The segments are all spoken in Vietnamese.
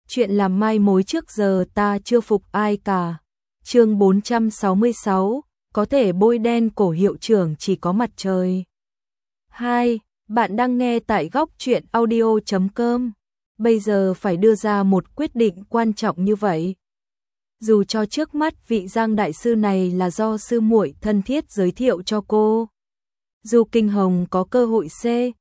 chuyện làm mai mối trước giờ ta chưa phục ai cả. Chương 466, có thể bôi đen cổ hiệu trưởng chỉ có mặt trời. 2. Bạn đang nghe tại góc truyện audio.com. Bây giờ phải đưa ra một quyết định quan trọng như vậy. Dù cho trước mắt vị Giang đại sư này là do sư muội thân thiết giới thiệu cho cô. Du Kinh Hồng có cơ hội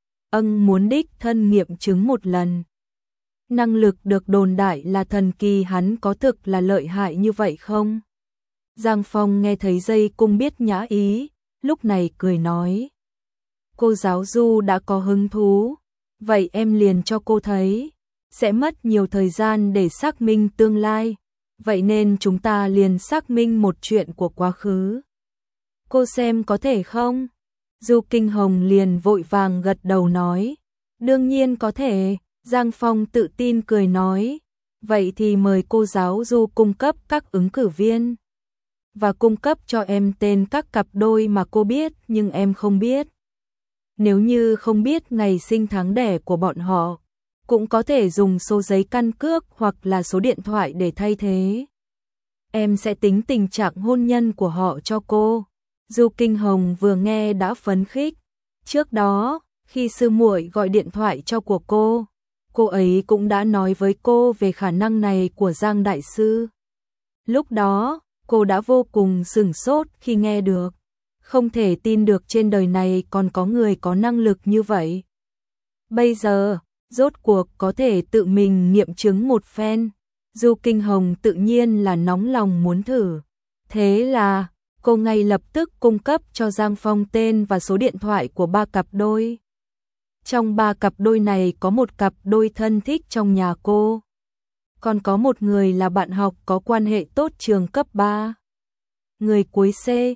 muốn đích thân nghiệm chứng một lần. Năng lực được đồn đại là thần kỳ, hắn có thực là lợi hại như vậy không? Giang Phong nghe thấy dây cung biết nhã ý, lúc này cười nói. Cô giáo Du đã có hứng thú, vậy em liền cho cô thấy. Sẽ mất nhiều thời gian để xác minh tương lai, vậy nên chúng ta liền xác minh một chuyện của quá khứ. Cô xem có thể không? Du Kinh Hồng liền vội vàng gật đầu nói. Đương nhiên có thể, Giang Phong tự tin cười nói. Vậy thì mời cô giáo Du cung cấp các ứng cử viên. Và cung cấp cho em tên các cặp đôi mà cô biết nhưng em không biết. Nếu như không biết ngày sinh tháng đẻ của bọn họ, cũng có thể dùng số giấy căn cước hoặc là số điện thoại để thay thế. Em sẽ tính tình trạng hôn nhân của họ cho cô. Du Kinh Hồng vừa nghe đã phấn khích. Trước đó, khi sư muội gọi điện thoại cho của cô ấy cũng đã nói với cô về khả năng này của Giang đại sư. Lúc đó, cô đã vô cùng sửng sốt khi nghe được. Không thể tin được trên đời này còn có người có năng lực như vậy. Bây giờ, rốt cuộc có thể tự mình nghiệm chứng một phen. Du Kinh Hồng tự nhiên là nóng lòng muốn thử. Thế là, cô ngay lập tức cung cấp cho Giang Phong tên và số điện thoại của 3 cặp đôi. Trong 3 cặp đôi này có một cặp đôi thân thích trong nhà cô. Còn có một người là bạn học có quan hệ tốt trường cấp 3. Người cuối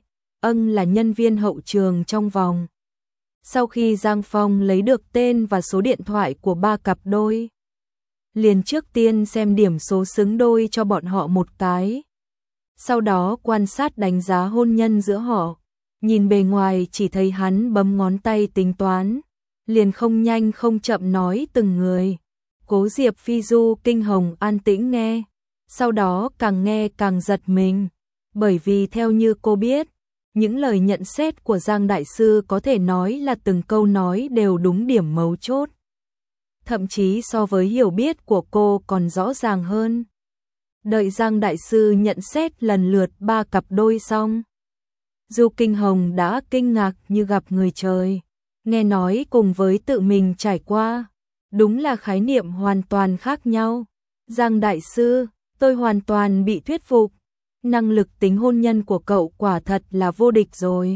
là nhân viên hậu trường trong vòng. Sau khi Giang Phong lấy được tên và số điện thoại của 3 cặp đôi, liền trước tiên xem điểm số xứng đôi cho bọn họ một cái. Sau đó quan sát đánh giá hôn nhân giữa họ. Nhìn bề ngoài chỉ thấy hắn bấm ngón tay tính toán, liền không nhanh không chậm nói từng người. Cố Diệp Phi Du Kinh Hồng an tĩnh nghe, sau đó càng nghe càng giật mình, bởi vì theo như cô biết, những lời nhận xét của Giang đại sư có thể nói là từng câu nói đều đúng điểm mấu chốt. Thậm chí so với hiểu biết của cô còn rõ ràng hơn. Đợi Giang đại sư nhận xét lần lượt 3 cặp đôi xong, Du Kinh Hồng đã kinh ngạc như gặp người trời. Nghe nói cùng với tự mình trải qua, đúng là khái niệm hoàn toàn khác nhau. Giang đại sư, tôi hoàn toàn bị thuyết phục. Năng lực tính hôn nhân của cậu quả thật là vô địch rồi.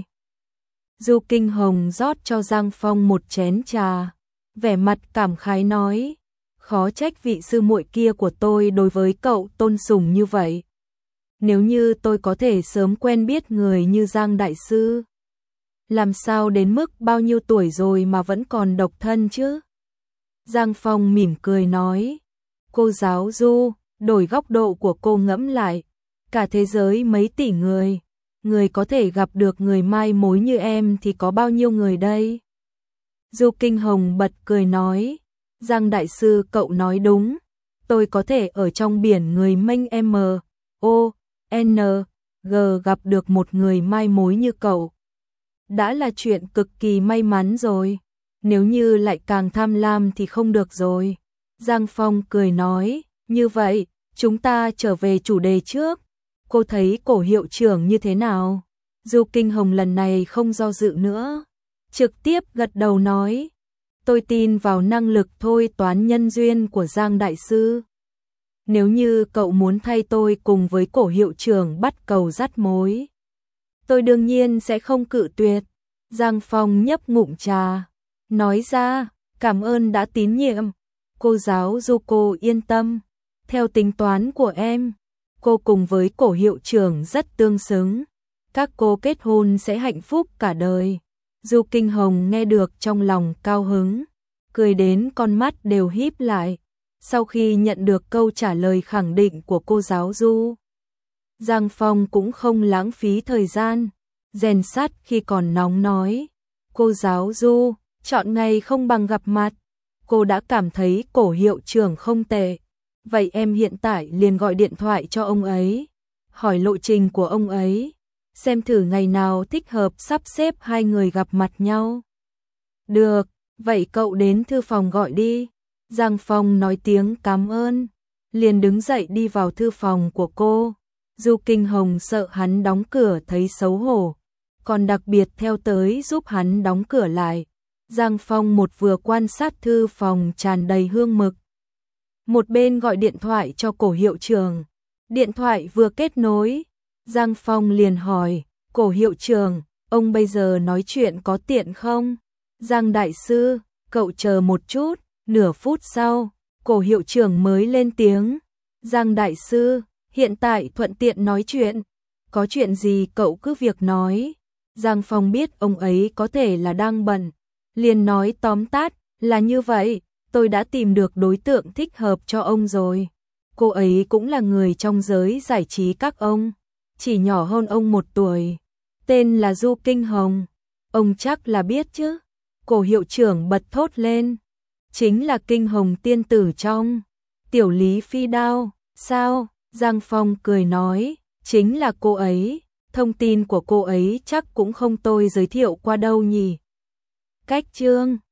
Du Kinh Hồng rót cho Giang Phong một chén trà, vẻ mặt cảm khái nói. Khó trách vị sư muội kia của tôi đối với cậu tôn sùng như vậy. Nếu như tôi có thể sớm quen biết người như Giang đại sư, làm sao đến mức bao nhiêu tuổi rồi mà vẫn còn độc thân chứ? Giang Phong mỉm cười nói. Cô giáo Du, đổi góc độ của cô ngẫm lại. Cả thế giới mấy tỷ người có thể gặp được người mai mối như em thì có bao nhiêu người đây? Du Kinh Hồng bật cười nói. Giang đại sư cậu nói đúng. Tôi có thể ở trong biển người mênh MONG gặp được một người mai mối như cậu. Đã là chuyện cực kỳ may mắn rồi. Nếu như lại càng tham lam thì không được rồi. Giang Phong cười nói. Như vậy, chúng ta trở về chủ đề trước. Cô thấy cổ hiệu trưởng như thế nào? Du Kinh Hồng lần này không do dự nữa, trực tiếp gật đầu nói. Tôi tin vào năng lực thôi toán nhân duyên của Giang đại sư. Nếu như cậu muốn thay tôi cùng với cổ hiệu trưởng bắt cầu dắt mối, tôi đương nhiên sẽ không cự tuyệt. Giang Phong nhấp ngụm trà, nói ra, cảm ơn đã tín nhiệm. Cô giáo Du, cô yên tâm. Theo tính toán của em, cô cùng với cổ hiệu trưởng rất tương xứng. Các cô kết hôn sẽ hạnh phúc cả đời. Du Kinh Hồng nghe được trong lòng cao hứng, cười đến con mắt đều híp lại. Sau khi nhận được câu trả lời khẳng định của cô giáo Du, Giang Phong cũng không lãng phí thời gian, rèn sắt khi còn nóng nói. Cô giáo Du, chọn ngày không bằng gặp mặt. Cô đã cảm thấy cổ hiệu trưởng không tệ. vậy em hiện tại liền gọi điện thoại cho ông ấy, hỏi lộ trình của ông ấy, xem thử ngày nào thích hợp sắp xếp hai người gặp mặt nhau. Được, vậy cậu đến thư phòng gọi đi. Giang Phong nói tiếng cảm ơn, liền đứng dậy đi vào thư phòng của cô. Du Kinh Hồng sợ hắn đóng cửa thấy xấu hổ, còn đặc biệt theo tới giúp hắn đóng cửa lại. Giang Phong một vừa quan sát thư phòng tràn đầy hương mực, một bên gọi điện thoại cho Cổ hiệu trưởng. Điện thoại vừa kết nối, Giang Phong liền hỏi, Cổ hiệu trưởng, ông bây giờ nói chuyện có tiện không? Giang đại sư, cậu chờ một chút. Nửa phút sau, Cổ hiệu trưởng mới lên tiếng. Giang đại sư, hiện tại thuận tiện nói chuyện. Có chuyện gì cậu cứ việc nói. Giang Phong biết ông ấy có thể là đang bận, liền nói tóm tắt, là như vậy, tôi đã tìm được đối tượng thích hợp cho ông rồi. Cô ấy cũng là người trong giới giải trí các ông, chỉ nhỏ hơn ông 1 tuổi. Tên là Du Kinh Hồng, ông chắc là biết chứ. Cổ hiệu trưởng bật thốt lên. Chính là Kinh Hồng tiên tử trong Tiểu Lý Phi Đao, sao? Giang Phong cười nói, chính là cô ấy, thông tin của cô ấy chắc cũng không tôi giới thiệu qua đâu nhỉ. Cách chương